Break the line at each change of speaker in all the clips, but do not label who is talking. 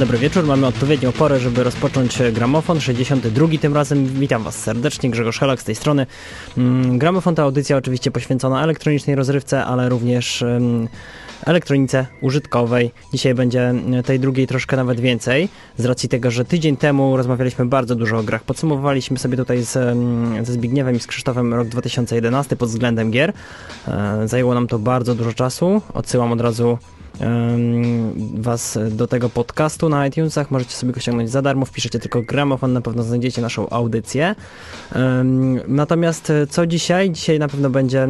Dobry wieczór, mamy odpowiednią porę, żeby rozpocząć Gramofon, 62 tym razem. Witam Was serdecznie, Grzegorz Helak z tej strony. Gramofon to audycja oczywiście poświęcona elektronicznej rozrywce, ale również elektronice użytkowej. Dzisiaj będzie tej drugiej troszkę nawet więcej, z racji tego, że tydzień temu rozmawialiśmy bardzo dużo o grach. Podsumowaliśmy sobie tutaj ze Zbigniewem i z Krzysztofem rok 2011 pod względem gier. Zajęło nam to bardzo dużo czasu. Odsyłam od razu Was do tego podcastu na iTunesach. Możecie sobie go ściągnąć za darmo. Wpiszecie tylko Gramofon, na pewno znajdziecie naszą audycję. Natomiast co dzisiaj? Dzisiaj na pewno będzie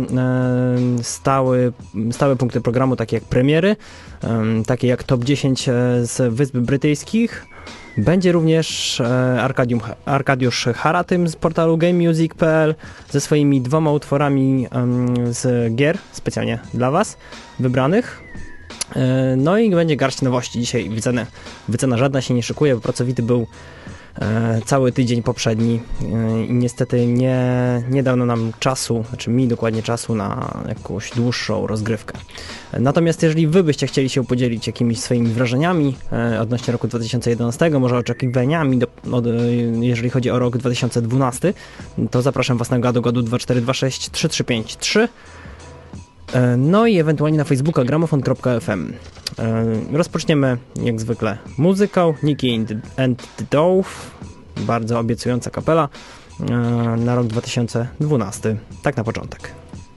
stałe punkty programu, takie jak premiery, takie jak top 10 z Wysp Brytyjskich. Będzie również Arkadiusz Haratym z portalu GameMusic.pl ze swoimi 2 utworami z gier, specjalnie dla Was, wybranych. No i będzie garść nowości. Dzisiaj wycena żadna się nie szykuje, bo pracowity był cały tydzień poprzedni i niestety nie dano nam czasu, znaczy mi dokładnie czasu na jakąś dłuższą rozgrywkę. Natomiast jeżeli Wy byście chcieli się podzielić jakimiś swoimi wrażeniami odnośnie roku 2011, może oczekiwaniami, jeżeli chodzi o rok 2012, to zapraszam Was na gadu 2426 3353. No i ewentualnie na Facebooka gramofon.fm. Rozpoczniemy jak zwykle muzyką. Nicky and the Dove, bardzo obiecująca kapela na rok 2012. Tak na początek.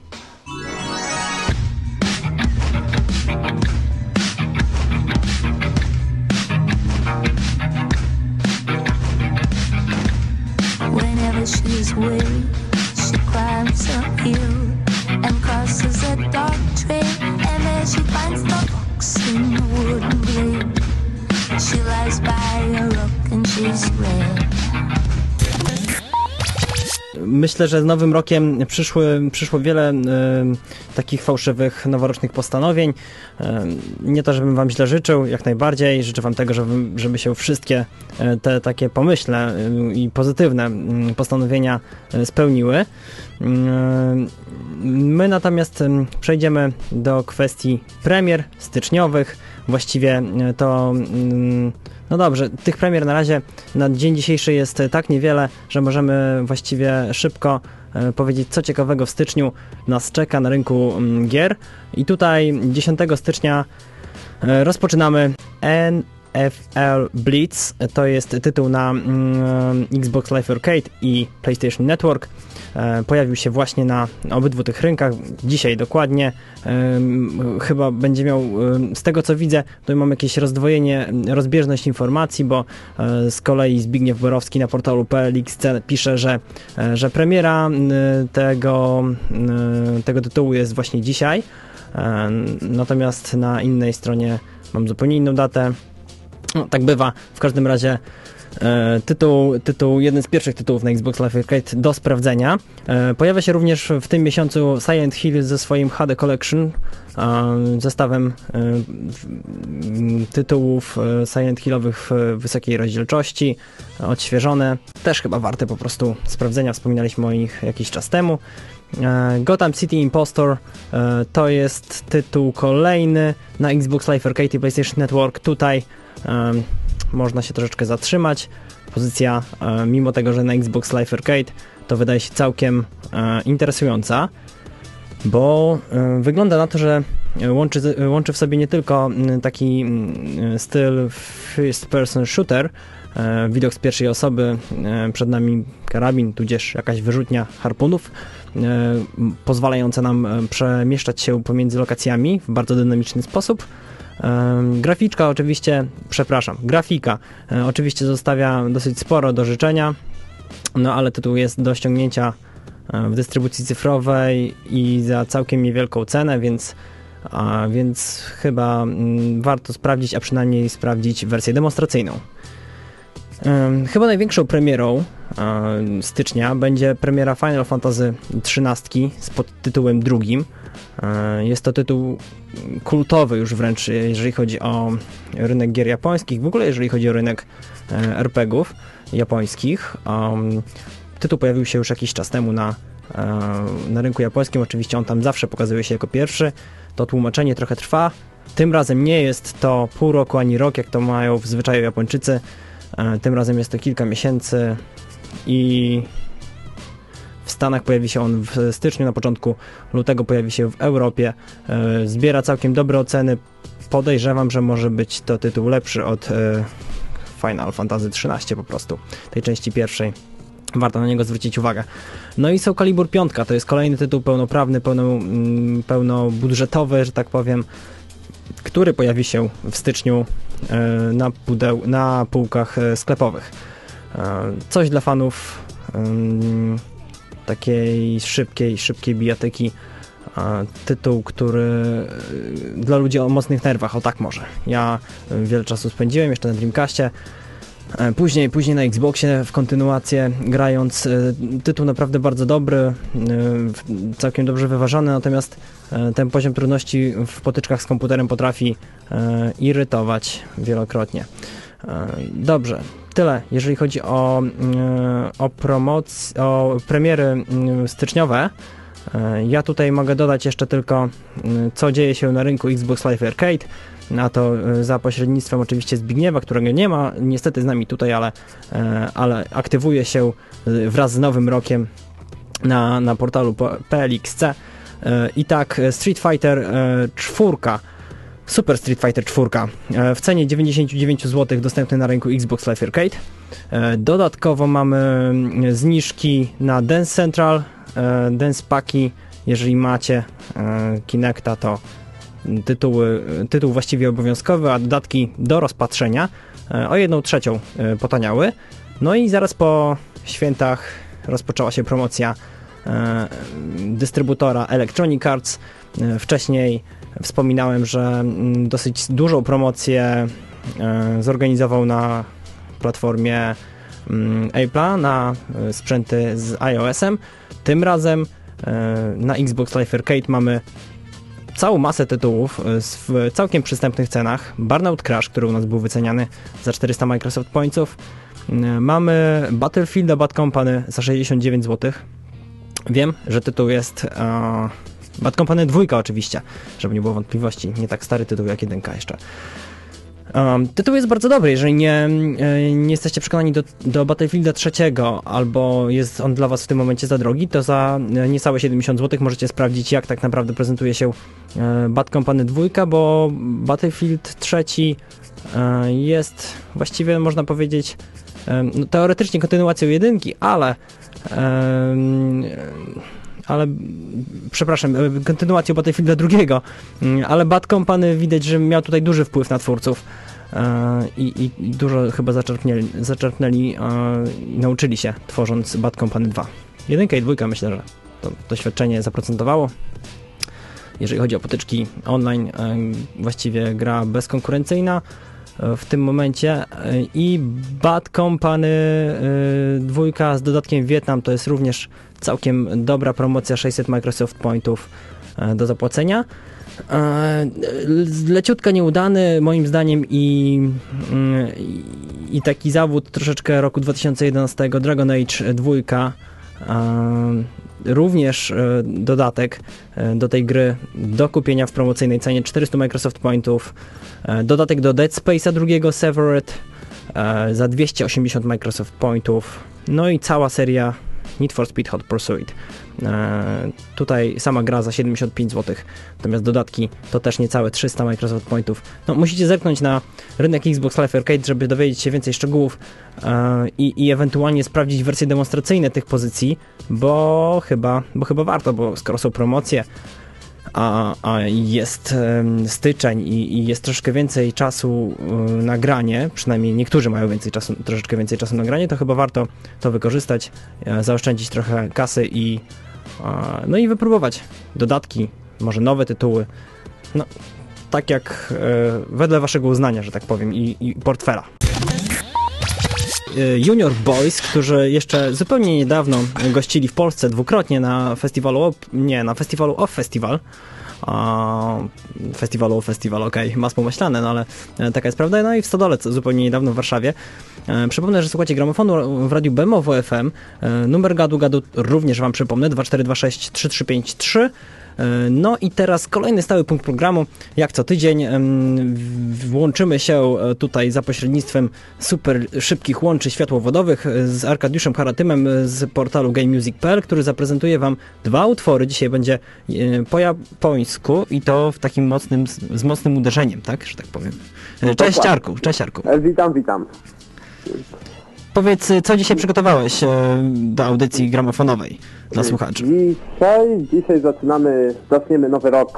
Whenever she's away, she climbs a hill and crosses a dark trail, and there she finds the box in the wooden blade. She lies by a rock and she's red.
Myślę, że z nowym rokiem przyszło wiele takich fałszywych, noworocznych postanowień. Nie to, żebym Wam źle życzył, jak najbardziej. Życzę Wam tego, żeby się wszystkie te takie pomyślne i pozytywne postanowienia spełniły. My natomiast przejdziemy do kwestii premier styczniowych. Właściwie to... No dobrze, tych premier na razie na dzień dzisiejszy jest tak niewiele, że możemy właściwie szybko powiedzieć, co ciekawego w styczniu nas czeka na rynku gier. I tutaj 10 stycznia rozpoczynamy NFL Blitz. To jest tytuł na Xbox Live Arcade i PlayStation Network. Pojawił się właśnie na obydwu tych rynkach, dzisiaj dokładnie. Chyba będzie miał, z tego co widzę, to mam jakieś rozbieżność informacji, bo z kolei Zbigniew Borowski na portalu PLXC pisze, że premiera tego tytułu jest właśnie dzisiaj, natomiast na innej stronie mam zupełnie inną datę. No, tak bywa, w każdym razie jeden z pierwszych tytułów na Xbox Live Arcade do sprawdzenia. Pojawia się również w tym miesiącu Silent Hill ze swoim HD Collection, zestawem tytułów Silent Hillowych w wysokiej rozdzielczości, odświeżone. Też chyba warte po prostu sprawdzenia, wspominaliśmy o nich jakiś czas temu. Gotham City Impostor to jest tytuł kolejny na Xbox Live Arcade i PlayStation Network. Tutaj można się troszeczkę zatrzymać. Pozycja, mimo tego, że na Xbox Live Arcade, to wydaje się całkiem interesująca, bo wygląda na to, że łączy w sobie nie tylko taki styl first person shooter, widok z pierwszej osoby, przed nami karabin, tudzież jakaś wyrzutnia harpunów, pozwalająca nam przemieszczać się pomiędzy lokacjami w bardzo dynamiczny sposób. Grafika oczywiście zostawia dosyć sporo do życzenia, no ale tytuł jest do ściągnięcia w dystrybucji cyfrowej i za całkiem niewielką cenę, więc chyba warto sprawdzić, a przynajmniej sprawdzić wersję demonstracyjną. Chyba największą premierą stycznia będzie premiera Final Fantasy XIII z podtytułem drugim. Jest to tytuł kultowy już wręcz, jeżeli chodzi o rynek gier japońskich, w ogóle jeżeli chodzi o rynek RPG-ów japońskich. Tytuł pojawił się już jakiś czas temu na rynku japońskim, oczywiście on tam zawsze pokazuje się jako pierwszy. To tłumaczenie trochę trwa, Tym razem nie jest to pół roku ani rok, jak to mają w zwyczaju Japończycy. Tym razem jest to kilka miesięcy i w Stanach pojawi się on w styczniu, na początku lutego pojawi się w Europie. Zbiera całkiem dobre oceny. Podejrzewam, że może być to tytuł lepszy od Final Fantasy XIII po prostu, tej części pierwszej. Warto na niego zwrócić uwagę. No i Soul Calibur 5, to jest kolejny tytuł pełnoprawny, pełnobudżetowy, że tak powiem, który pojawi się w styczniu na półkach sklepowych. Coś dla fanów takiej szybkiej bijatyki. Tytuł, który dla ludzi o mocnych nerwach, o tak może. Ja wiele czasu spędziłem jeszcze na Dreamcastie, później na Xboxie w kontynuację grając. Tytuł naprawdę bardzo dobry, całkiem dobrze wyważony, natomiast ten poziom trudności w potyczkach z komputerem potrafi irytować wielokrotnie. Dobrze, tyle jeżeli chodzi o premiery styczniowe. Ja tutaj mogę dodać jeszcze tylko, co dzieje się na rynku Xbox Live Arcade, a to za pośrednictwem oczywiście Zbigniewa, którego nie ma niestety z nami tutaj, ale aktywuje się wraz z nowym rokiem na portalu PLXC. I tak Street Fighter 4, Super Street Fighter 4 w cenie 99 zł dostępny na rynku Xbox Live Arcade. Dodatkowo mamy zniżki na Dance Central, Dance Packi. Jeżeli macie Kinecta, to tytuł właściwie obowiązkowy, a dodatki do rozpatrzenia o 1/3 potaniały. No i zaraz po świętach rozpoczęła się promocja dystrybutora Electronic Arts. Wcześniej wspominałem, że dosyć dużą promocję zorganizował na platformie Apple'a na sprzęty z iOS-em. Tym razem na Xbox Live Arcade mamy całą masę tytułów w całkiem przystępnych cenach. Burnout Crash, który u nas był wyceniany za 400 Microsoft Pointsów. Mamy Battlefield Bad Company za 69 zł. Wiem, że tytuł jest Bad Company 2 oczywiście, żeby nie było wątpliwości. Nie tak stary tytuł jak 1 jeszcze. Tytuł jest bardzo dobry. Jeżeli nie jesteście przekonani do Battlefielda 3 albo jest on dla was w tym momencie za drogi, to za niecałe 70 zł możecie sprawdzić, jak tak naprawdę prezentuje się Bad Company 2, bo Battlefield 3 jest właściwie, można powiedzieć, teoretycznie kontynuacją 1, ale przepraszam, kontynuacją Battlefielda 2, ale Bad Company widać, że miał tutaj duży wpływ na twórców i dużo chyba zaczerpnęli i nauczyli się, tworząc Bad Company 2. 1 i 2 myślę, że to doświadczenie zaprocentowało. Jeżeli chodzi o potyczki online, właściwie gra bezkonkurencyjna w tym momencie i Bad Company 2 z dodatkiem Wietnam to jest również całkiem dobra promocja, 600 Microsoft Pointów do zapłacenia. Leciutka nieudany moim zdaniem i taki zawód troszeczkę roku 2011 Dragon Age 2, również dodatek do tej gry do kupienia w promocyjnej cenie 400 Microsoft Pointów, dodatek do Dead Space'a 2 Severed za 280 Microsoft Pointów, no i cała seria Need for Speed Hot Pursuit. Tutaj sama gra za 75 zł, natomiast dodatki to też niecałe 300 Microsoft Pointów. No, musicie zerknąć na rynek Xbox Live Arcade, żeby dowiedzieć się więcej szczegółów i ewentualnie sprawdzić wersje demonstracyjne tych pozycji, bo chyba warto, bo skoro są promocje, a jest styczeń i jest troszkę więcej czasu na granie, przynajmniej niektórzy mają troszeczkę więcej czasu na granie, to chyba warto to wykorzystać, zaoszczędzić trochę kasy i wypróbować dodatki, może nowe tytuły, no tak jak wedle waszego uznania, że tak powiem, i portfela. Junior Boys, którzy jeszcze zupełnie niedawno gościli w Polsce dwukrotnie na festiwalu Off Festival. Festiwal, okej, masło maślane, no ale taka jest prawda. No i w Stodole zupełnie niedawno w Warszawie. Przypomnę, że słuchacie gramofonu w radiu BMOW FM. Numer gadu również wam przypomnę, 2426 3353. No i teraz kolejny stały punkt programu. Jak co tydzień włączymy się tutaj za pośrednictwem super szybkich łączy światłowodowych z Arkadiuszem Haratymem z portalu GameMusic.pl, który zaprezentuje wam 2 utwory. Dzisiaj będzie po japońsku i to w takim z mocnym uderzeniem, tak? Że tak powiem. Cześć Arku, cześć Arku.
Witam.
Powiedz, co dzisiaj przygotowałeś do audycji gramofonowej dla słuchaczy?
Dzisiaj zaczniemy nowy rok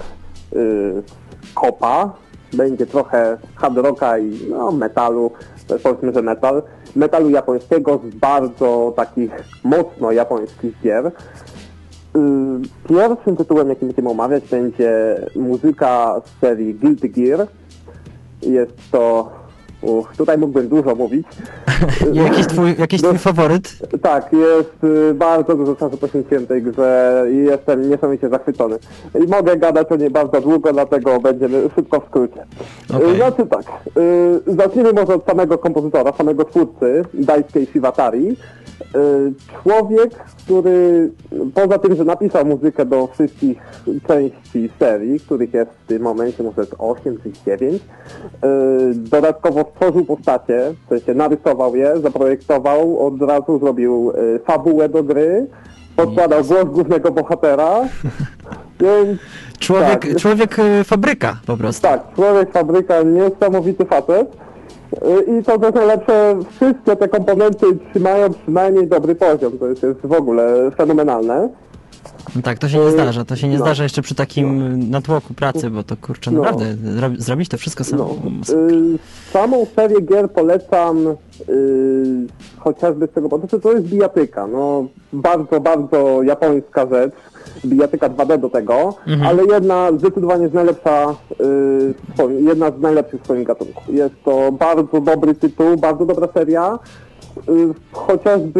kopa. Będzie trochę hard rocka i metalu, powiedzmy, że metalu japońskiego z bardzo takich mocno japońskich gier. Pierwszym tytułem, jaki będziemy omawiać, będzie muzyka z serii Guilty Gear. Jest to... tutaj mógłbym dużo mówić.
Jakiś twój faworyt?
Tak, jest bardzo dużo czasu poświęciłem tej grze i jestem niesamowicie zachwycony. I mogę gadać o niej bardzo długo, dlatego będziemy szybko w skrócie.
Okay.
Znaczy tak, zacznijmy może od samego kompozytora, samego twórcy, Daisuke Shibatari. Człowiek, który poza tym, że napisał muzykę do wszystkich części serii, których jest w tym momencie może 8 czy 9, dodatkowo stworzył postacie, w sensie narysował je, zaprojektował, od razu zrobił fabułę do gry, podkładał głos głównego bohatera, więc...
Człowiek fabryka po prostu.
Tak, człowiek fabryka, niesamowity facet. I co też najlepsze, wszystkie te komponenty trzymają przynajmniej dobry poziom, to jest w ogóle fenomenalne.
Tak, to się nie zdarza, zdarza jeszcze przy takim natłoku pracy, bo to kurczę, naprawdę, zrobić to wszystko samo.
Samą serię gier polecam chociażby z tego powodu, że to jest bijatyka, bardzo japońska rzecz, bijatyka 2D do tego, ale zdecydowanie jedna z najlepszych w swoim gatunku. Jest to bardzo dobry tytuł, bardzo dobra seria, chociażby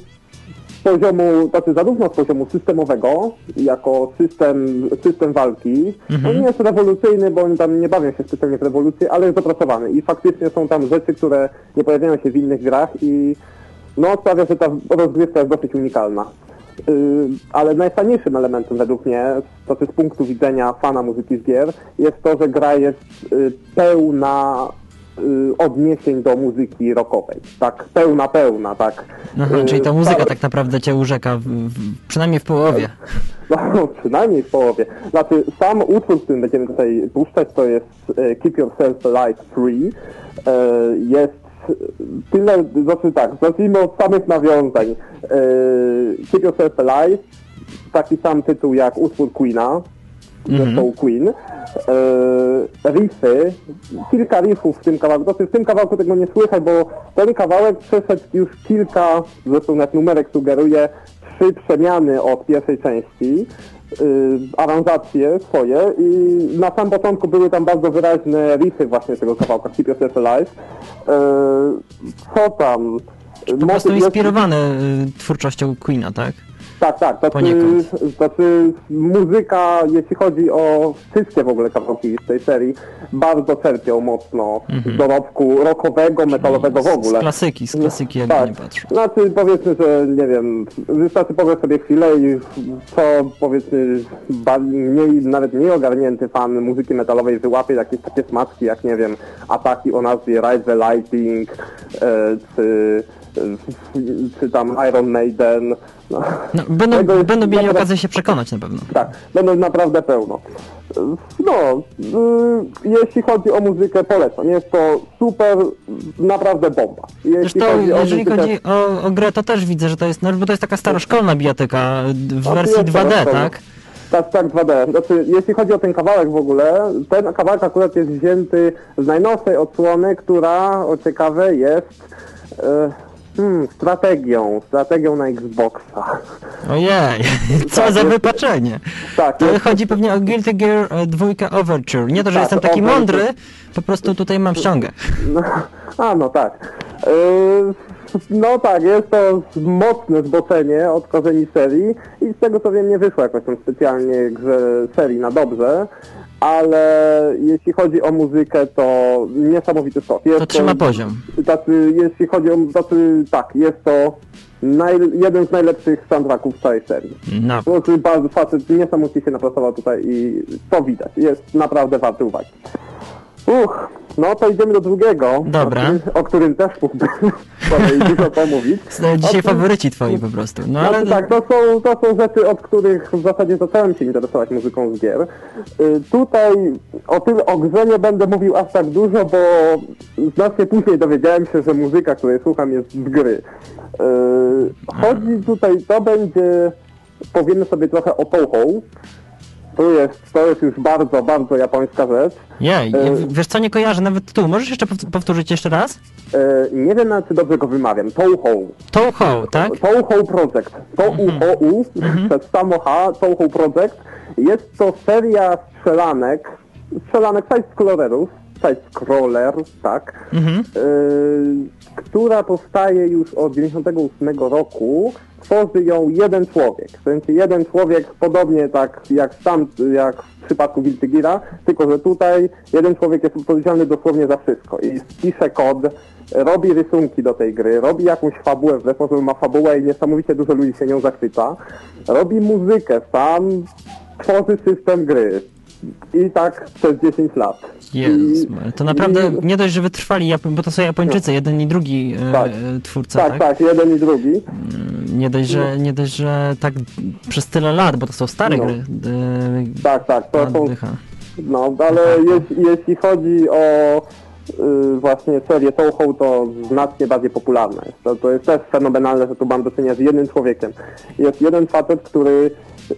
zarówno z poziomu systemowego, jako system walki. On nie jest rewolucyjny, bo oni tam nie bawią się specjalnie w rewolucję, ale jest dopracowany i faktycznie są tam rzeczy, które nie pojawiają się w innych grach i sprawia, że ta rozgrywka jest dosyć unikalna. Ale najfajniejszym elementem według mnie, z punktu widzenia fana muzyki z gier, jest to, że gra jest pełna odniesień do muzyki rockowej. Tak, pełna, tak.
Aha, czyli ta muzyka tak naprawdę cię urzeka, przynajmniej w połowie.
Przynajmniej w połowie. Znaczy, sam utwór, który będziemy tutaj puszczać, to jest Keep Yourself Alive Free. Jest tyle, zacznijmy od samych nawiązań. Keep Yourself Alive, taki sam tytuł jak utwór Queena, zresztą Queen. Riffy, kilka riffów w tym kawałku. W tym kawałku tego nie słychać, bo ten kawałek przeszedł już kilka, zresztą nawet numerek sugeruje, 3 przemiany od pierwszej części, aranżacje swoje i na sam początku były tam bardzo wyraźne riffy właśnie tego kawałka, Keep Yourself Alive. Co tam?
Po prostu inspirowane twórczością Queena, tak?
Tak. Znaczy muzyka, jeśli chodzi o wszystkie w ogóle kawałki z tej serii, bardzo czerpią mocno z dorobku rockowego, metalowego w ogóle.
Z klasyki jakby nie patrzę.
Znaczy powiedzmy, że nie wiem, wystarczy pograć sobie chwilę i co powiedzmy nawet mniej ogarnięty fan muzyki metalowej wyłapie jakieś takie smaczki jak nie wiem, ataki o nazwie Ride the Lightning, czy tam Iron Maiden.
Będą mieli okazję się przekonać na pewno.
Tak, będą naprawdę pełno. Jeśli chodzi o muzykę, polecam. Jest to super, naprawdę bomba.
Jeżeli chodzi o grę, to też widzę, że to jest, bo to jest taka staroszkolna bijatyka w wersji 2D, tak?
Tak, 2D. Znaczy, jeśli chodzi o ten kawałek w ogóle, ten kawałek akurat jest wzięty z najnowszej odsłony, która, o ciekawe, jest strategią na Xboxa.
Ojej, co za wypaczenie.
Tak.
To chodzi pewnie o Guilty Gear 2 Overture. Nie to, że jestem taki mądry, po prostu tutaj mam ściągę.
Tak. Tak, jest to mocne zboczenie od korzeni serii i z tego co wiem nie wyszło jakoś tam specjalnie grze serii na dobrze, ale jeśli chodzi o muzykę, to niesamowity skok.
To trzyma poziom.
Jeśli chodzi o... jest to jeden z najlepszych soundtracków w całej serii.
No.
Po prostu bardzo facet niesamowicie się napracował tutaj i to widać. Jest naprawdę warty uwagi. No to idziemy do drugiego,
Dobra.
O którym też mógłbym dużo pomówić.
Dzisiaj faworyci twoi po prostu. No, ale...
Tak, to są rzeczy, od których w zasadzie zacząłem się interesować muzyką z gier. Tutaj o grze nie będę mówił aż tak dużo, bo znacznie później dowiedziałem się, że muzyka, której słucham, jest z gry. Chodzi tutaj, powiemy sobie trochę o Touhou. To jest już bardzo, bardzo japońska rzecz.
Wiesz co, nie kojarzę nawet tytułu. Możesz jeszcze powtórzyć jeszcze raz?
Nie wiem nawet, czy dobrze go wymawiam. Touhou.
Touhou, tak?
Touhou Project. Touhou, przez samo H, Touhou Project. Jest to seria strzelanek side-scroller, tak, która powstaje już od 98 roku. Tworzy ją jeden człowiek. W sensie jeden człowiek, podobnie tak jak w przypadku Guilty Geara, tylko że tutaj jeden człowiek jest odpowiedzialny dosłownie za wszystko. I pisze kod, robi rysunki do tej gry, robi jakąś fabułę, wbrew pozorom ma fabułę i niesamowicie dużo ludzi się nią zachwyca. Robi muzykę sam, tworzy system gry. I tak przez 10 lat.
Jezus, to naprawdę nie dość, że wytrwali, bo to są Japończycy, jeden i drugi twórca, tak?
Tak, jeden i drugi.
Nie dość, że tak przez tyle lat, bo to są stare gry.
Tak, to są... ale jeśli chodzi o właśnie serię Touhou, to znacznie bardziej popularna jest. To jest też fenomenalne, że tu mam do czynienia z jednym człowiekiem. Jest jeden facet, który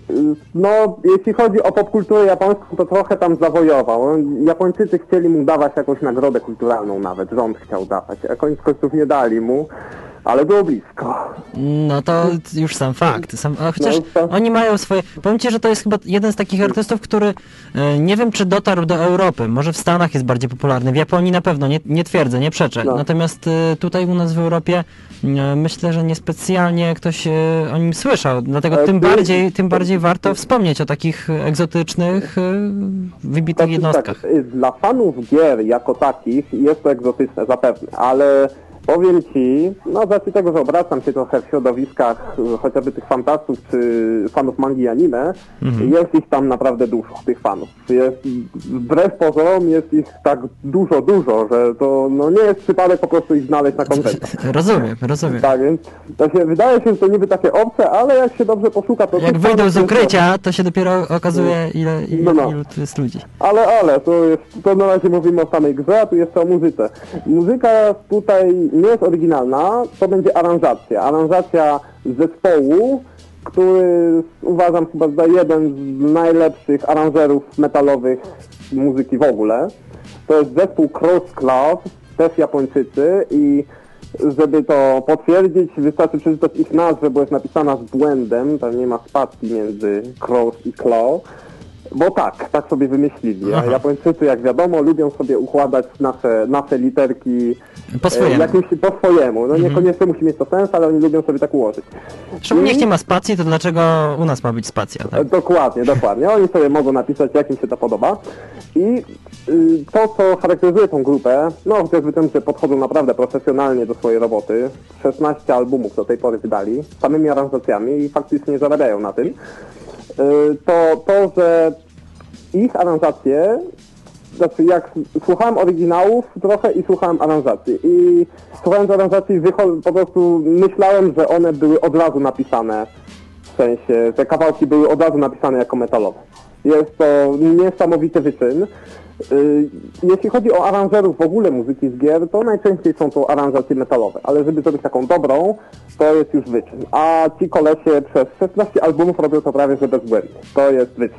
jeśli chodzi o popkulturę japońską, to trochę tam zawojował. Japończycy chcieli mu dawać jakąś nagrodę kulturalną nawet, rząd chciał dawać, a koniec końców nie dali mu, ale było blisko.
No to już sam fakt. Chociaż oni mają swoje... Powiem ci, że to jest chyba jeden z takich artystów, który nie wiem, czy dotarł do Europy. Może w Stanach jest bardziej popularny. W Japonii na pewno, nie twierdzę, nie przeczę. Natomiast tutaj u nas w Europie myślę, że niespecjalnie ktoś o nim słyszał. Dlatego tym bardziej warto wspomnieć o takich egzotycznych, wybitnych jednostkach.
Tak, dla fanów gier jako takich jest to egzotyczne zapewne, ale powiem ci, z racji tego, że obracam się trochę w środowiskach chociażby tych fantastów czy fanów mangi i anime, jest ich tam naprawdę dużo, tych fanów. Wbrew pozorom jest ich tak dużo, że to nie jest przypadek po prostu ich znaleźć na konwentach.
Rozumiem.
Tak, więc wydaje się, że to niby takie obce, ale jak się dobrze poszuka, to...
Jak wyjdą z ukrycia, to się dopiero okazuje, ilu tu jest ludzi.
Ale to na razie mówimy o samej grze, a tu jeszcze o muzyce. Muzyka tutaj nie jest oryginalna, to będzie aranżacja. Aranżacja zespołu, który uważam chyba za jeden z najlepszych aranżerów metalowych muzyki w ogóle. To jest zespół Crosscloud, też Japończycy i żeby to potwierdzić, wystarczy przeczytać ich nazwę, bo jest napisana z błędem, tam nie ma spacji między Cross i Claw. Bo tak sobie wymyślili. A Japończycy, jak wiadomo, lubią sobie układać nasze literki
po
swojemu. Niekoniecznie musi mieć to sens, ale oni lubią sobie tak ułożyć.
Zresztą niech nie ma spacji, to dlaczego u nas ma być spacja? Tak?
Dokładnie. Oni sobie mogą napisać, jak im się to podoba. I to, co charakteryzuje tą grupę, chociażby tym, że podchodzą naprawdę profesjonalnie do swojej roboty. 16 albumów do tej pory wydali, samymi aranżacjami i faktycznie zarabiają na tym. To, że ich aranżacje, jak słuchałem oryginałów trochę i słuchałem aranżacji. I słuchając aranżacji po prostu myślałem, że one były od razu napisane, w sensie, że kawałki były od razu napisane jako metalowe. Jest to niesamowity wyczyn. Jeśli chodzi o aranżerów w ogóle muzyki z gier, to najczęściej są to aranżacje metalowe, ale żeby zrobić taką dobrą, to jest już wyczyn. A ci kolesie przez 16 albumów robią to prawie że bezbłędnie. To jest wyczyn.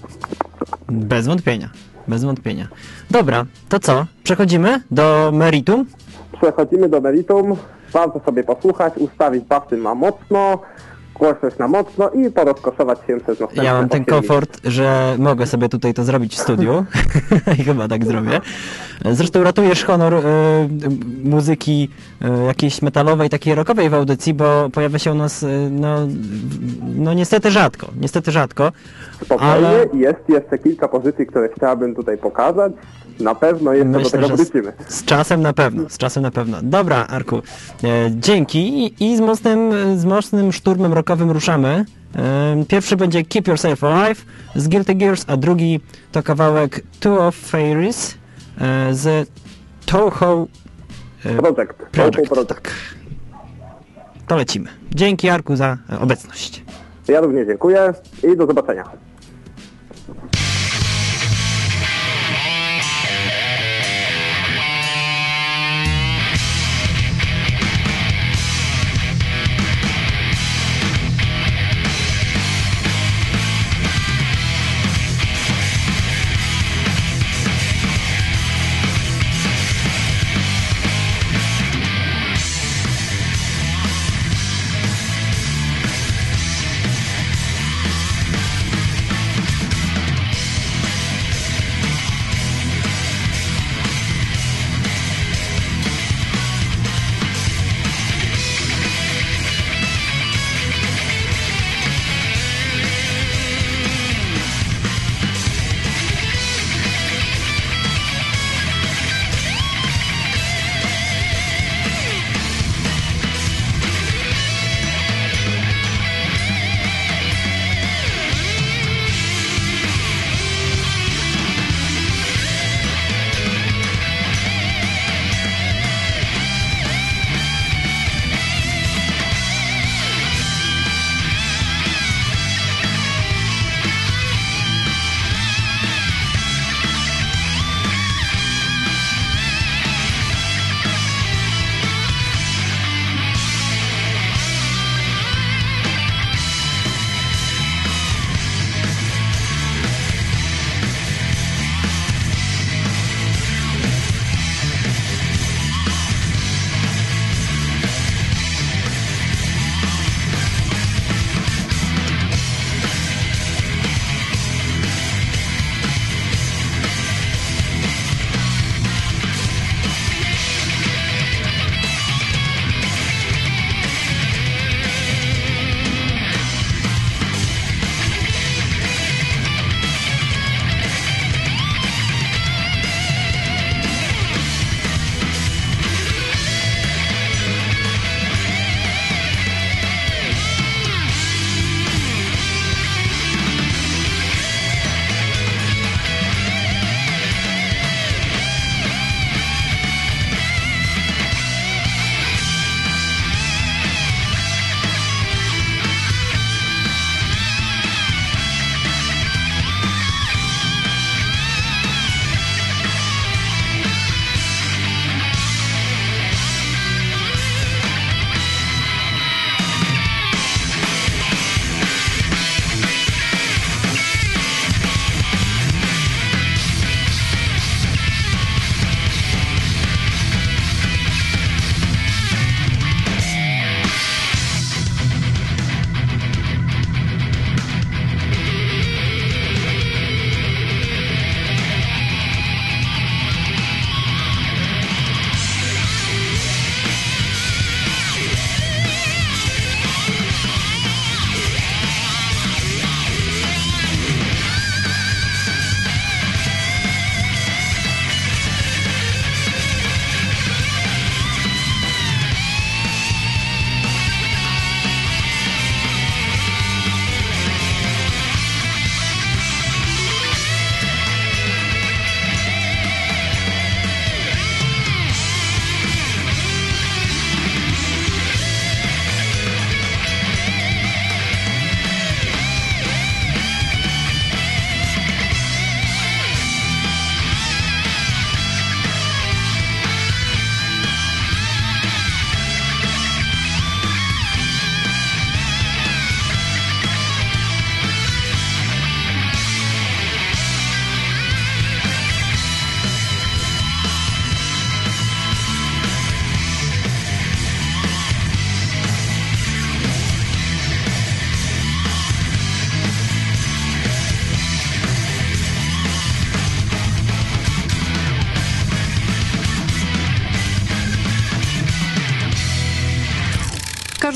Bez wątpienia. Dobra, to co? Przechodzimy do meritum?
Przechodzimy do meritum. Warto sobie posłuchać, ustawić bafy na mocno, głośność na mocno i porozkoszować się przez następne.
Ja mam ten komfort, że mogę sobie tutaj to zrobić w studiu i chyba tak zrobię. Zresztą ratujesz honor muzyki jakiejś metalowej, takiej rockowej w audycji, bo pojawia się u nas, no niestety rzadko.
Spokojnie,
ale
jest jeszcze kilka pozycji, które chciałabym tutaj pokazać. Na pewno jeszcze do tego
że
wrócimy.
z czasem na pewno. Dobra, Arku, dzięki i z mocnym szturmem rockowym ruszamy. Pierwszy będzie Keep Yourself Alive z Guilty Gears, a drugi to kawałek Two of Fairies z Toho Project. Tak. To lecimy. Dzięki, Arku, za obecność.
Ja również dziękuję i do zobaczenia.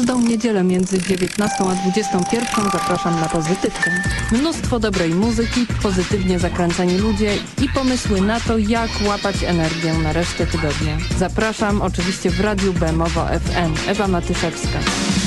każdą niedzielę między 19 a 21 zapraszam na Pozytywkę. Mnóstwo dobrej muzyki, pozytywnie zakręceni ludzie i pomysły na to, jak łapać energię na resztę tygodnia. Zapraszam oczywiście w Radiu Bemowo FM. Ewa Matyszewska.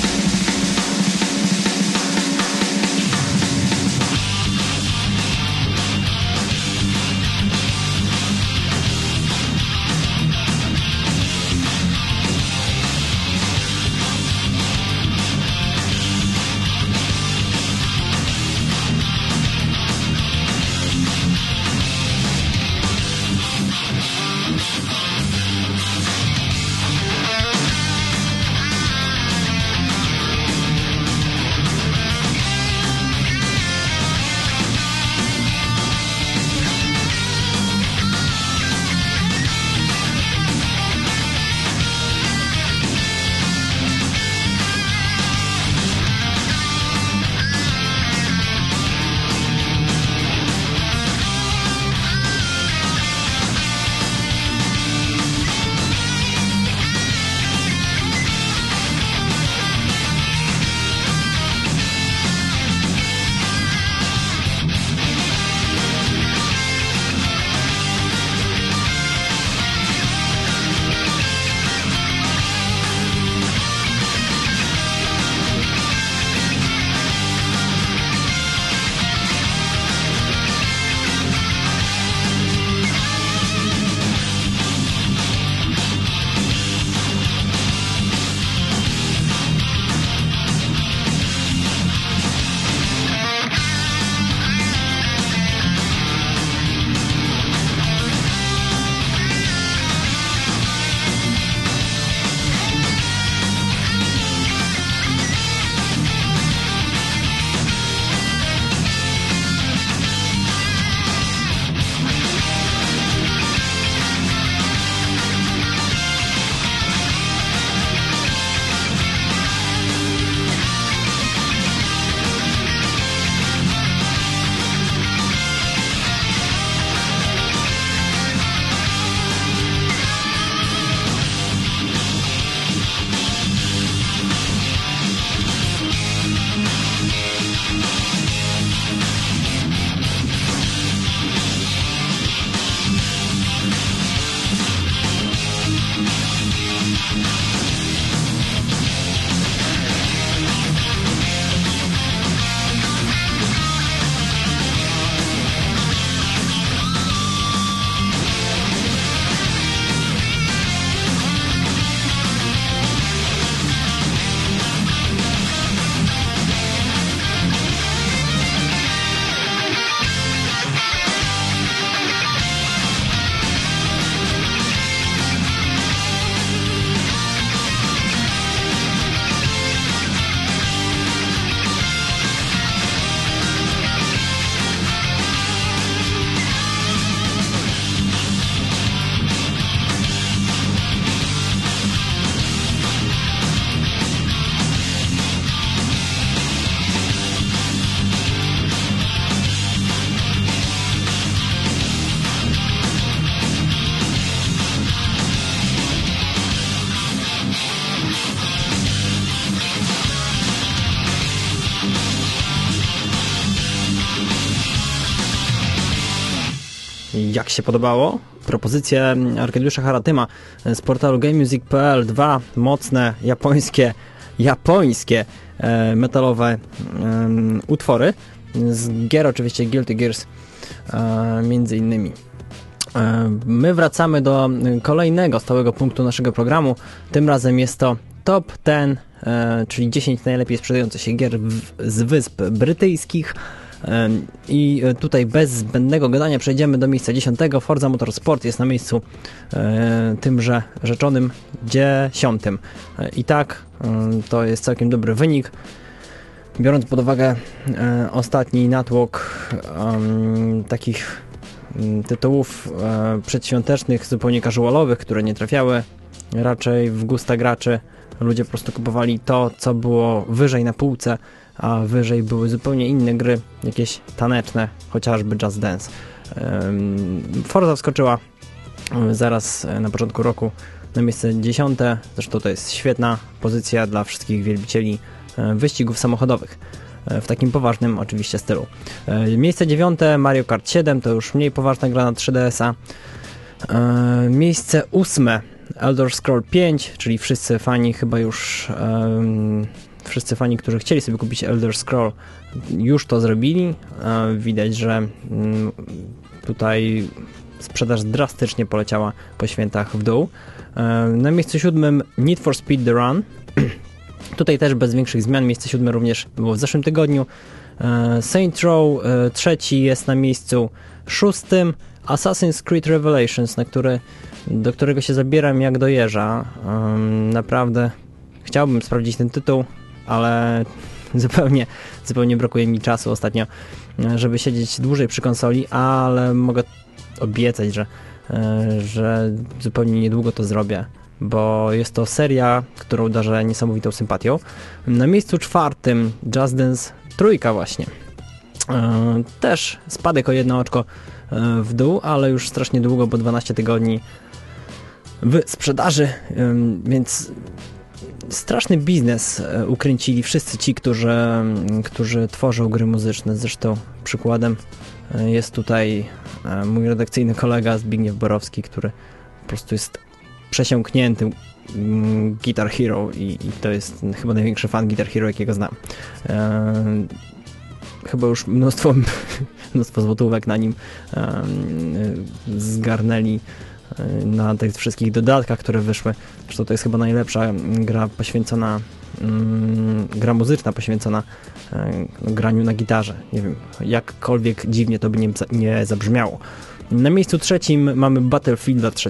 Jak się podobało? Propozycje Arkadiusza Haratyma z portalu GameMusic.pl. Dwa mocne japońskie metalowe utwory z gier, oczywiście Guilty Gears między innymi. My wracamy do kolejnego stałego punktu naszego programu. Tym razem jest to Top 10, czyli 10 najlepiej sprzedających się gier z Wysp Brytyjskich. I tutaj bez zbędnego gadania przejdziemy do miejsca 10. Forza Motorsport jest na miejscu tymże rzeczonym 10. I tak to jest całkiem dobry wynik, biorąc pod uwagę ostatni natłok takich tytułów przedświątecznych, zupełnie casualowych, które nie trafiały raczej w gusta graczy. Ludzie po prostu kupowali to, co było wyżej na półce, a wyżej były zupełnie inne gry, jakieś taneczne, chociażby Just Dance. Forza wskoczyła zaraz na początku roku Na miejsce 10, zresztą to jest świetna pozycja dla wszystkich wielbicieli wyścigów samochodowych. W takim poważnym oczywiście stylu. Miejsce 9, Mario Kart 7, to już mniej poważna gra na 3DS-a. Miejsce 8, Elder Scrolls 5, czyli wszyscy fani chyba już... Wszyscy fani, którzy chcieli sobie kupić Elder Scroll, już to zrobili. Widać, że tutaj sprzedaż drastycznie poleciała po świętach w dół. Na miejscu 7 Need for Speed The Run. Tutaj też bez większych zmian. Miejsce 7 również było w zeszłym tygodniu. Saints Row 3 jest na miejscu 6. Assassin's Creed Revelations, do którego się zabieram jak do jeża. Naprawdę chciałbym sprawdzić ten tytuł, ale zupełnie brakuje mi czasu ostatnio, żeby siedzieć dłużej przy konsoli, ale mogę obiecać, że zupełnie niedługo to zrobię, bo jest to seria, którą darzę niesamowitą sympatią. Na miejscu 4 Just Dance 3 właśnie. Też spadek o 1 oczko w dół, ale już strasznie długo, bo 12 tygodni w sprzedaży, więc straszny biznes ukręcili wszyscy ci, którzy tworzą gry muzyczne. Zresztą przykładem jest tutaj mój redakcyjny kolega Zbigniew Borowski, który po prostu jest przesiąknięty Guitar Hero i to jest chyba największy fan Guitar Hero, jakiego znam. Chyba już mnóstwo złotówek na nim zgarnęli na tych wszystkich dodatkach, które wyszły. Zresztą to jest chyba najlepsza gra muzyczna poświęcona graniu na gitarze. Nie wiem, jakkolwiek dziwnie to by nie zabrzmiało. Na miejscu 3 mamy Battlefielda 3.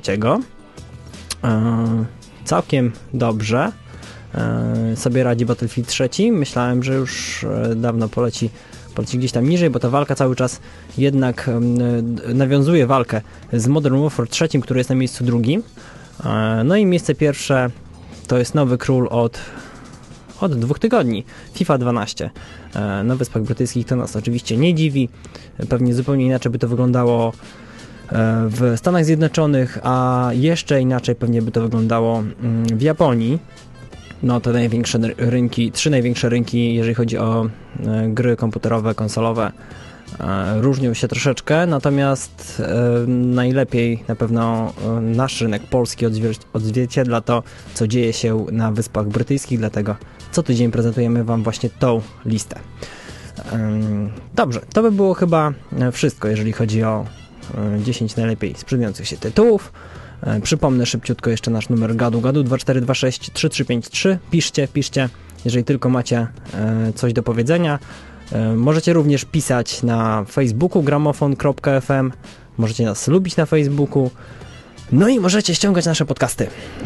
Całkiem dobrze sobie radzi Battlefield 3. Myślałem, że już dawno poleci gdzieś tam niżej, bo ta walka cały czas jednak nawiązuje walkę z Modern Warfare 3, który jest na miejscu 2. No i miejsce 1 to jest nowy król od 2 tygodni, FIFA 12. Na Wyspach Brytyjskich to nas oczywiście nie dziwi. Pewnie zupełnie inaczej by to wyglądało w Stanach Zjednoczonych, a jeszcze inaczej pewnie by to wyglądało w Japonii. No te największe rynki, 3 największe rynki, jeżeli chodzi o gry komputerowe, konsolowe, różnią się troszeczkę, natomiast najlepiej na pewno nasz rynek polski odzwierciedla to, co dzieje się na Wyspach Brytyjskich, dlatego co tydzień prezentujemy Wam właśnie tą listę. Dobrze, to by było chyba wszystko, jeżeli chodzi o 10 najlepiej sprzedających się tytułów. Przypomnę szybciutko jeszcze nasz numer gadu 2426 3353. Piszcie, jeżeli tylko macie coś do powiedzenia. Możecie również pisać na Facebooku gramofon.fm, możecie nas lubić na Facebooku, no i możecie ściągać nasze podcasty.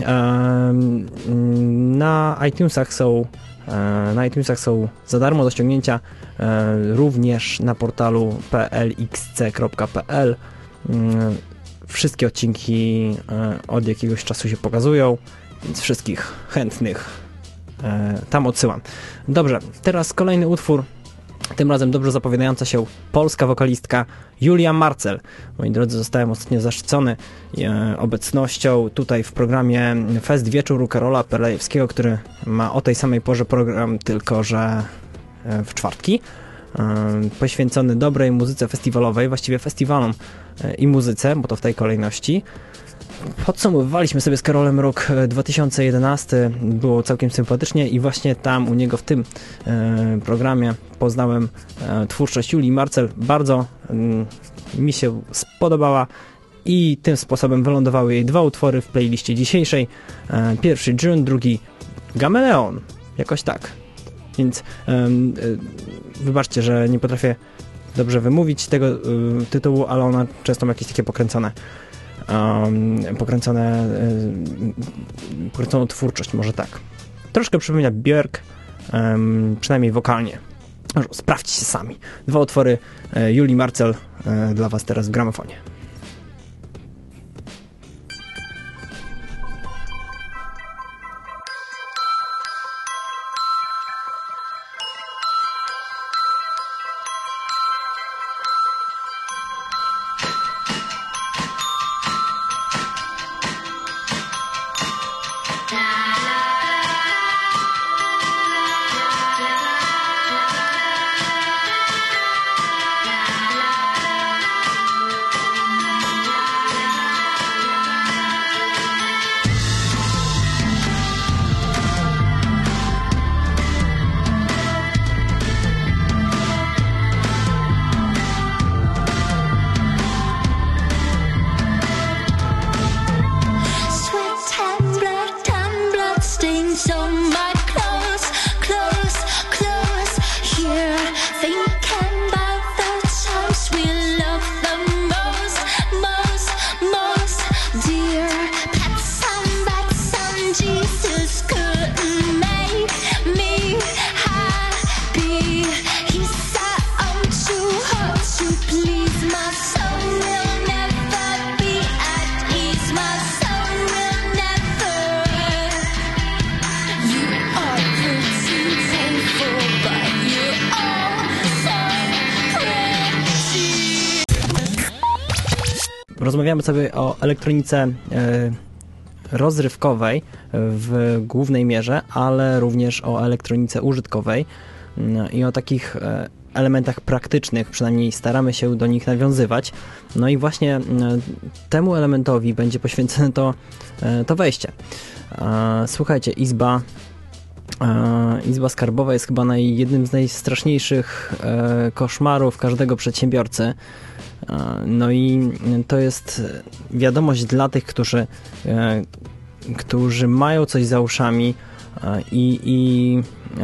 Na iTunesach są za darmo do ściągnięcia, również na portalu plxc.pl. Wszystkie odcinki od jakiegoś czasu się pokazują, więc wszystkich chętnych tam odsyłam. Dobrze, teraz kolejny utwór, tym razem dobrze zapowiadająca się polska wokalistka Julia Marcel. Moi drodzy, zostałem ostatnio zaszczycony obecnością tutaj w programie Fest Wieczór Karola Perlejewskiego, który ma o tej samej porze program, tylko że w czwartki, poświęcony dobrej muzyce festiwalowej, właściwie festiwalom i muzyce, bo to w tej kolejności. Podsumowywaliśmy sobie z Karolem rok 2011, było całkiem sympatycznie i właśnie tam u niego w tym programie poznałem twórczość Julii Marcel. Bardzo mi się spodobała i tym sposobem wylądowały jej 2 utwory w playliście dzisiejszej. Pierwszy June, drugi Gameleon, jakoś tak. Więc wybaczcie, że nie potrafię dobrze wymówić tego tytułu, ale ona często ma jakieś takie pokręconą twórczość, może tak. Troszkę przypomina Björk, przynajmniej wokalnie. Sprawdźcie sami. 2 utwory Julii Marcel dla Was teraz w gramofonie. Rozmawiamy sobie o elektronice rozrywkowej w głównej mierze, ale również o elektronice użytkowej i o takich elementach praktycznych, przynajmniej staramy się do nich nawiązywać. No i właśnie temu elementowi będzie poświęcone to wejście. Słuchajcie, Izba skarbowa jest chyba jednym z najstraszniejszych koszmarów każdego przedsiębiorcy. No i to jest wiadomość dla tych, którzy mają coś za uszami i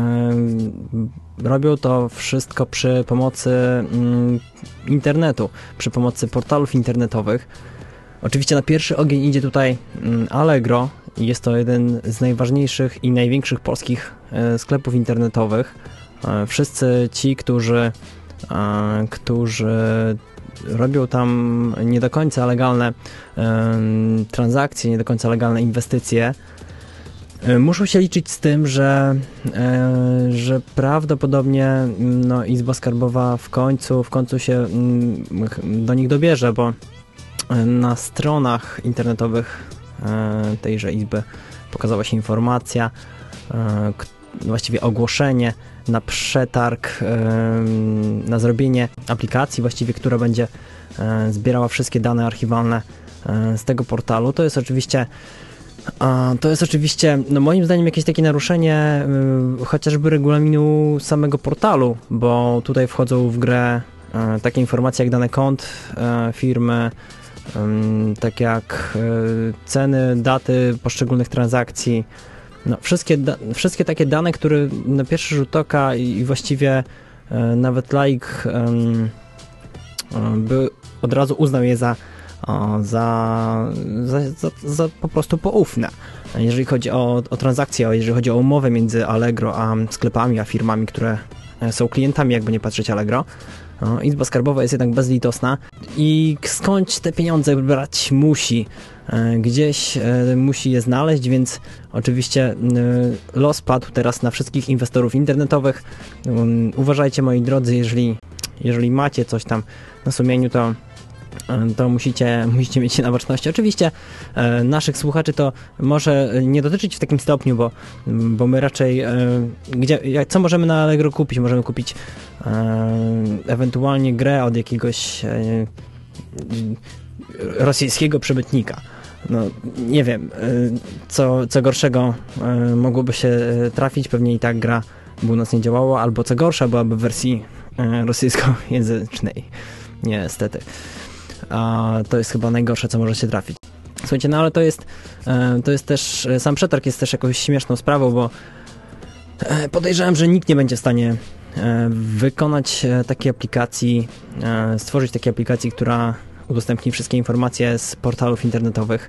robią to wszystko przy pomocy internetu, przy pomocy portalów internetowych. Oczywiście na pierwszy ogień idzie tutaj Allegro. Jest to jeden z najważniejszych i największych polskich sklepów internetowych. Wszyscy ci, którzy robią tam nie do końca legalne transakcje, nie do końca legalne inwestycje, muszą się liczyć z tym, że prawdopodobnie Izba Skarbowa w końcu się do nich dobierze, bo na stronach internetowych tejże Izby pokazała się informacja, właściwie ogłoszenie na przetarg, na zrobienie aplikacji właściwie, która będzie zbierała wszystkie dane archiwalne z tego portalu. To jest oczywiście moim zdaniem jakieś takie naruszenie chociażby regulaminu samego portalu, bo tutaj wchodzą w grę takie informacje jak dane kont firmy, tak jak ceny, daty poszczególnych transakcji. Wszystkie takie dane, które na pierwszy rzut oka i właściwie nawet laik by od razu uznał je za po prostu poufne. Jeżeli chodzi o transakcje, jeżeli chodzi o umowę między Allegro a sklepami, a firmami, które są klientami, jakby nie patrzeć Allegro, Izba Skarbowa jest jednak bezlitosna i skądś te pieniądze brać musi. Gdzieś musi je znaleźć, więc oczywiście los padł teraz na wszystkich inwestorów internetowych. Uważajcie, moi drodzy, jeżeli macie coś tam na sumieniu, to musicie mieć się na baczności. Oczywiście naszych słuchaczy to może nie dotyczyć w takim stopniu, bo my raczej co możemy na Allegro kupić? Możemy kupić ewentualnie grę od jakiegoś rosyjskiego przemytnika. Nie wiem, co gorszego mogłoby się trafić, pewnie i tak gra by u nas nie działała, albo co gorsza byłaby w wersji rosyjskojęzycznej. Niestety. To jest chyba najgorsze, co może się trafić. Słuchajcie, ale to jest też, sam przetarg jest też jakąś śmieszną sprawą, bo podejrzewam, że nikt nie będzie w stanie wykonać takiej aplikacji, stworzyć takiej aplikacji, która udostępni wszystkie informacje z portalów internetowych.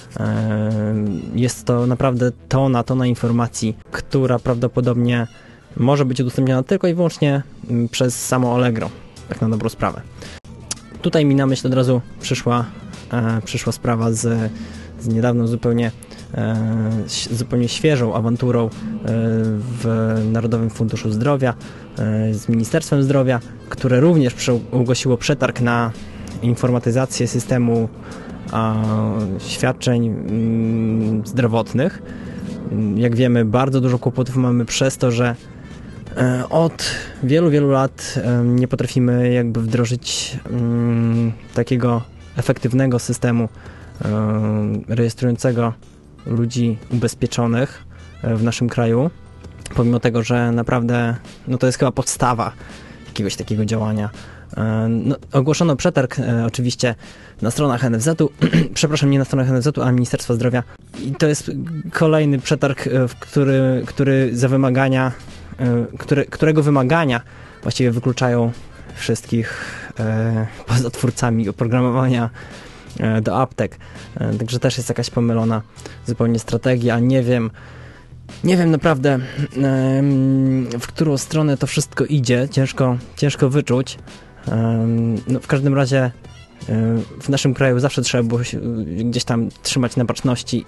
Jest to naprawdę tona informacji, która prawdopodobnie może być udostępniona tylko i wyłącznie przez samo Allegro, tak na dobrą sprawę. Tutaj mi na myśl od razu przyszła sprawa z niedawną zupełnie świeżą awanturą w Narodowym Funduszu Zdrowia, z Ministerstwem Zdrowia, które również ogłosiło przetarg na informatyzację systemu świadczeń zdrowotnych. Jak wiemy, bardzo dużo kłopotów mamy przez to, że od wielu lat nie potrafimy jakby wdrożyć takiego efektywnego systemu rejestrującego ludzi ubezpieczonych w naszym kraju, pomimo tego, że naprawdę to jest chyba podstawa jakiegoś takiego działania. Ogłoszono przetarg oczywiście na stronach NFZ-u, przepraszam, nie na stronach NFZ-u, a Ministerstwa Zdrowia, i to jest kolejny przetarg, który za wymagania, którego wymagania właściwie wykluczają wszystkich poza twórcami oprogramowania do aptek. Także też jest jakaś pomylona zupełnie strategia. Nie wiem naprawdę, w którą stronę to wszystko idzie. Ciężko wyczuć. W każdym razie w naszym kraju zawsze trzeba było się gdzieś tam trzymać na baczności